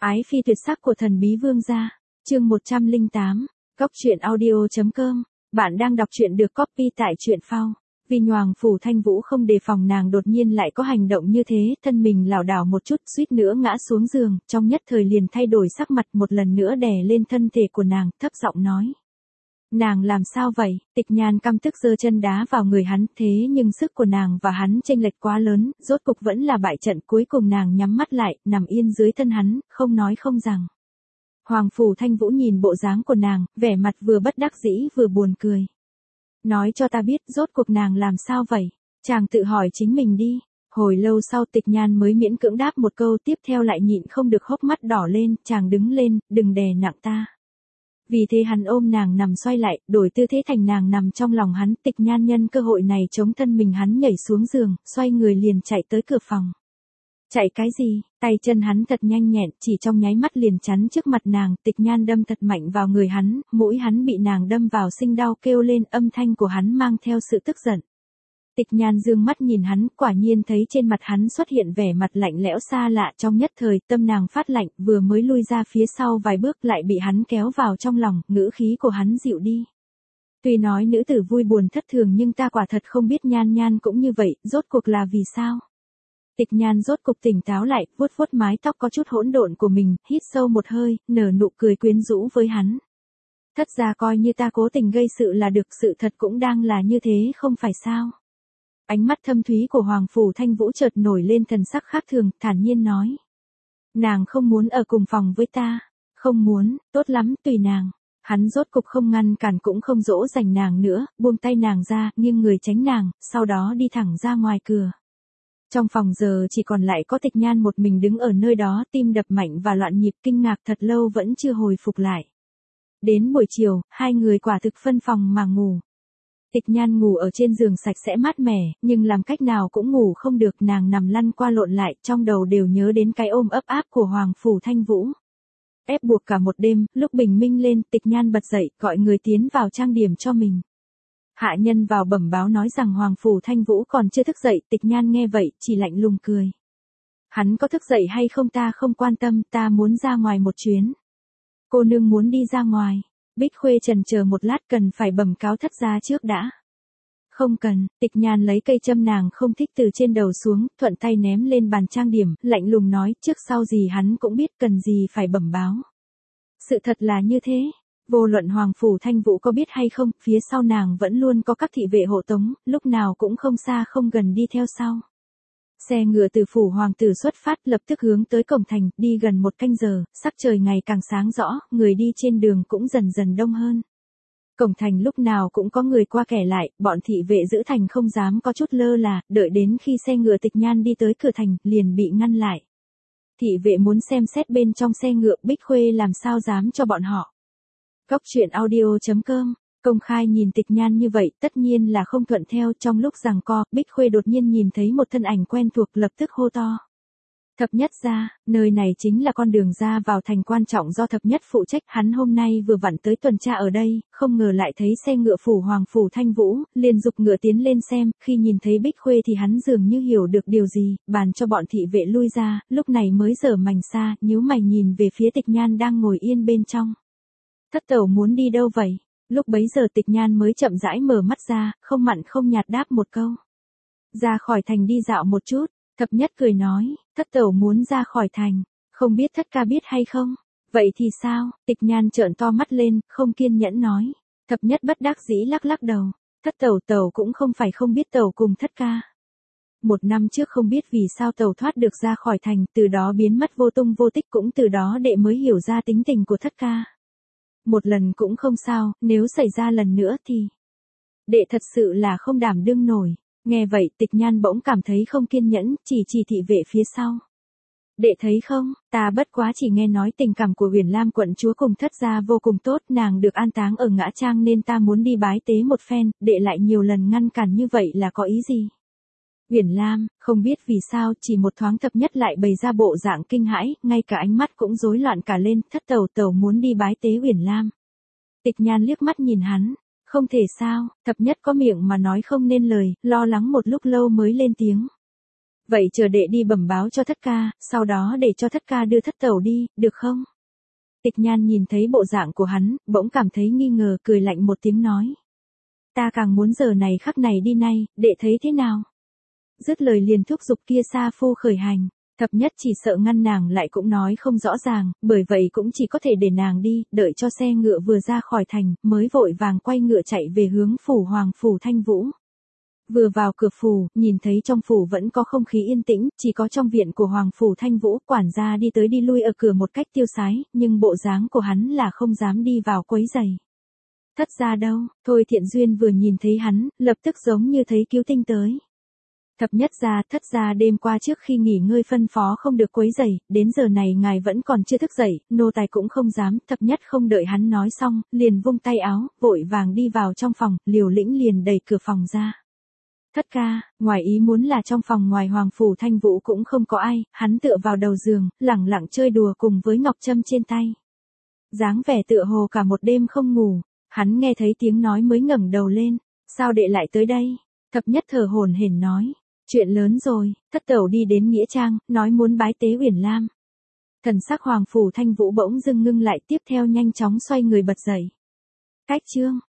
Ái phi tuyệt sắc của thần bí vương gia. Chương 108. Góc truyện audio.com. Bạn đang đọc truyện được copy tại truyện phao. Vì Nhoàng Phủ Thanh Vũ không đề phòng nàng đột nhiên lại có hành động như thế, thân mình lảo đảo một chút, suýt nữa ngã xuống giường, trong nhất thời liền thay đổi sắc mặt, một lần nữa đè lên thân thể của nàng, thấp giọng nói. Nàng làm sao vậy? Tịch Nhan căm tức giơ chân đá vào người hắn, thế nhưng sức của nàng và hắn chênh lệch quá lớn, rốt cục vẫn là bại trận, cuối cùng nàng nhắm mắt lại, nằm yên dưới thân hắn, không nói không rằng. Hoàng Phủ Thanh Vũ nhìn bộ dáng của nàng, vẻ mặt vừa bất đắc dĩ vừa buồn cười. Nói cho ta biết rốt cuộc nàng làm sao vậy? Chàng tự hỏi chính mình đi. Hồi lâu sau Tịch Nhan mới miễn cưỡng đáp một câu, tiếp theo lại nhịn không được hốc mắt đỏ lên, chàng đứng lên, đừng đè nặng ta. Vì thế hắn ôm nàng nằm xoay lại, đổi tư thế thành nàng nằm trong lòng hắn. Tịch Nhan nhân cơ hội này chống thân mình hắn nhảy xuống giường, xoay người liền chạy tới cửa phòng. Chạy cái gì? Tay chân hắn thật nhanh nhẹn, chỉ trong nháy mắt liền chắn trước mặt nàng. Tịch Nhan đâm thật mạnh vào người hắn, mũi hắn bị nàng đâm vào sinh đau kêu lên, âm thanh của hắn mang theo sự tức giận. Tịch Nhan dương mắt nhìn hắn, quả nhiên thấy trên mặt hắn xuất hiện vẻ mặt lạnh lẽo xa lạ, trong nhất thời tâm nàng phát lạnh, vừa mới lui ra phía sau vài bước lại bị hắn kéo vào trong lòng, ngữ khí của hắn dịu đi. Tuy nói nữ tử vui buồn thất thường nhưng ta quả thật không biết Nhan Nhan cũng như vậy, rốt cuộc là vì sao? Tịch Nhan rốt cục tỉnh táo lại, vuốt vuốt mái tóc có chút hỗn độn của mình, hít sâu một hơi, nở nụ cười quyến rũ với hắn. Thất ra coi như ta cố tình gây sự là được, sự thật cũng đang là như thế không phải sao? Ánh mắt thâm thúy của Hoàng Phủ Thanh Vũ chợt nổi lên thần sắc khác thường, thản nhiên nói. Nàng không muốn ở cùng phòng với ta. Không muốn, tốt lắm, tùy nàng. Hắn rốt cục không ngăn cản cũng không dỗ dành nàng nữa, buông tay nàng ra, nghiêng người tránh nàng, sau đó đi thẳng ra ngoài cửa. Trong phòng giờ chỉ còn lại có Tịch Nhan một mình đứng ở nơi đó, tim đập mạnh và loạn nhịp, kinh ngạc thật lâu vẫn chưa hồi phục lại. Đến buổi chiều, hai người quả thực phân phòng mà ngủ. Tịch Nhan ngủ ở trên giường sạch sẽ mát mẻ, nhưng làm cách nào cũng ngủ không được, nàng nằm lăn qua lộn lại, trong đầu đều nhớ đến cái ôm ấp áp của Hoàng Phủ Thanh Vũ. Ép buộc cả một đêm, lúc bình minh lên, Tịch Nhan bật dậy, gọi người tiến vào trang điểm cho mình. Hạ nhân vào bẩm báo nói rằng Hoàng Phủ Thanh Vũ còn chưa thức dậy, Tịch Nhan nghe vậy, chỉ lạnh lùng cười. Hắn có thức dậy hay không ta không quan tâm, ta muốn ra ngoài một chuyến. Cô nương muốn đi ra ngoài. Bích Khuê chần chờ một lát, cần phải bẩm cáo thất gia trước đã. Không cần, Tịch Nhan lấy cây châm nàng không thích từ trên đầu xuống, thuận tay ném lên bàn trang điểm, lạnh lùng nói, trước sau gì hắn cũng biết, cần gì phải bẩm báo. Sự thật là như thế. Vô luận Hoàng Phủ Thanh Vũ có biết hay không, phía sau nàng vẫn luôn có các thị vệ hộ tống, lúc nào cũng không xa không gần đi theo sau. Xe ngựa từ phủ hoàng tử xuất phát, lập tức hướng tới cổng thành, đi gần một canh giờ, sắc trời ngày càng sáng rõ, người đi trên đường cũng dần dần đông hơn. Cổng thành lúc nào cũng có người qua kẻ lại, bọn thị vệ giữ thành không dám có chút lơ là, đợi đến khi xe ngựa Tịch Nhan đi tới cửa thành, liền bị ngăn lại. Thị vệ muốn xem xét bên trong xe ngựa, Bích Khuê làm sao dám cho bọn họ. Góc truyện audio.com. Công khai nhìn Tịch Nhan như vậy, tất nhiên là không thuận theo, trong lúc giằng co, Bích Khuê đột nhiên nhìn thấy một thân ảnh quen thuộc, lập tức hô to. Thập Nhất gia, nơi này chính là con đường ra vào thành quan trọng do Thập Nhất phụ trách, hắn hôm nay vừa vặn tới tuần tra ở đây, không ngờ lại thấy xe ngựa phủ Hoàng Phủ Thanh Vũ, liền giục ngựa tiến lên xem, khi nhìn thấy Bích Khuê thì hắn dường như hiểu được điều gì, bàn cho bọn thị vệ lui ra, lúc này mới giở mành xa, nhíu mày nhìn về phía Tịch Nhan đang ngồi yên bên trong. Thất tẩu muốn đi đâu vậy? Lúc bấy giờ Tịch Nhan mới chậm rãi mở mắt ra, không mặn không nhạt đáp một câu. Ra khỏi thành đi dạo một chút. Thập Nhất cười nói, thất tẩu muốn ra khỏi thành, không biết thất ca biết hay không? Vậy thì sao? Tịch Nhan trợn to mắt lên, không kiên nhẫn nói. Thập Nhất bất đắc dĩ lắc lắc đầu. Thất tẩu cũng không phải không biết tẩu cùng thất ca. Một năm trước không biết vì sao tẩu thoát được ra khỏi thành, từ đó biến mất vô tung vô tích, cũng từ đó đệ mới hiểu ra tính tình của thất ca. Một lần cũng không sao, nếu xảy ra lần nữa thì đệ thật sự là không đảm đương nổi. Nghe vậy Tịch Nhan bỗng cảm thấy không kiên nhẫn, chỉ thị vệ phía sau. Đệ thấy không, ta bất quá chỉ nghe nói tình cảm của Uyển Lam quận chúa cùng thất gia vô cùng tốt, nàng được an táng ở Ngã Trang nên ta muốn đi bái tế một phen, đệ lại nhiều lần ngăn cản như vậy là có ý gì? Uyển Lam, không biết vì sao chỉ một thoáng Thập Nhất lại bày ra bộ dạng kinh hãi, ngay cả ánh mắt cũng rối loạn cả lên, thất tẩu muốn đi bái tế Uyển Lam. Tịch Nhan liếc mắt nhìn hắn. Không thể sao, Thập Nhất có miệng mà nói không nên lời, lo lắng một lúc lâu mới lên tiếng. Vậy chờ đệ đi bẩm báo cho thất ca, sau đó để cho thất ca đưa thất tẩu đi, được không? Tịch Nhan nhìn thấy bộ dạng của hắn, bỗng cảm thấy nghi ngờ, cười lạnh một tiếng nói. Ta càng muốn giờ này khắc này đi nay, đệ thấy thế nào? Dứt lời liền thúc giục kia sa phu khởi hành. Thập nhất chỉ sợ ngăn nàng lại cũng nói không rõ ràng, bởi vậy cũng chỉ có thể để nàng đi, đợi cho xe ngựa vừa ra khỏi thành, mới vội vàng quay ngựa chạy về hướng phủ Hoàng phủ Thanh Vũ. Vừa vào cửa phủ, nhìn thấy trong phủ vẫn có không khí yên tĩnh, chỉ có trong viện của Hoàng phủ Thanh Vũ, quản gia đi tới đi lui ở cửa một cách tiêu sái, nhưng bộ dáng của hắn là không dám đi vào quấy rầy. Thất gia đâu? Thôi Thiện Duyên vừa nhìn thấy hắn, lập tức giống như thấy cứu tinh tới. Thập nhất gia, thất gia đêm qua trước khi nghỉ ngơi phân phó không được quấy rầy, đến giờ này ngài vẫn còn chưa thức dậy, nô tài cũng không dám, thập nhất không đợi hắn nói xong, liền vung tay áo, vội vàng đi vào trong phòng, Liều Lĩnh liền đẩy cửa phòng ra. Thất ca, ngoài ý muốn là trong phòng ngoài Hoàng phủ Thanh Vũ cũng không có ai, hắn tựa vào đầu giường, lẳng lặng chơi đùa cùng với ngọc trâm trên tay. Dáng vẻ tựa hồ cả một đêm không ngủ, hắn nghe thấy tiếng nói mới ngẩng đầu lên, sao đệ lại tới đây? Thập nhất thở hổn hển nói. Chuyện lớn rồi, thất tẩu đi đến Nghĩa Trang, nói muốn bái tế Uyển Lam. Thần sắc Hoàng phủ Thanh Vũ bỗng dưng ngưng lại, tiếp theo nhanh chóng xoay người bật dậy. Cách chương.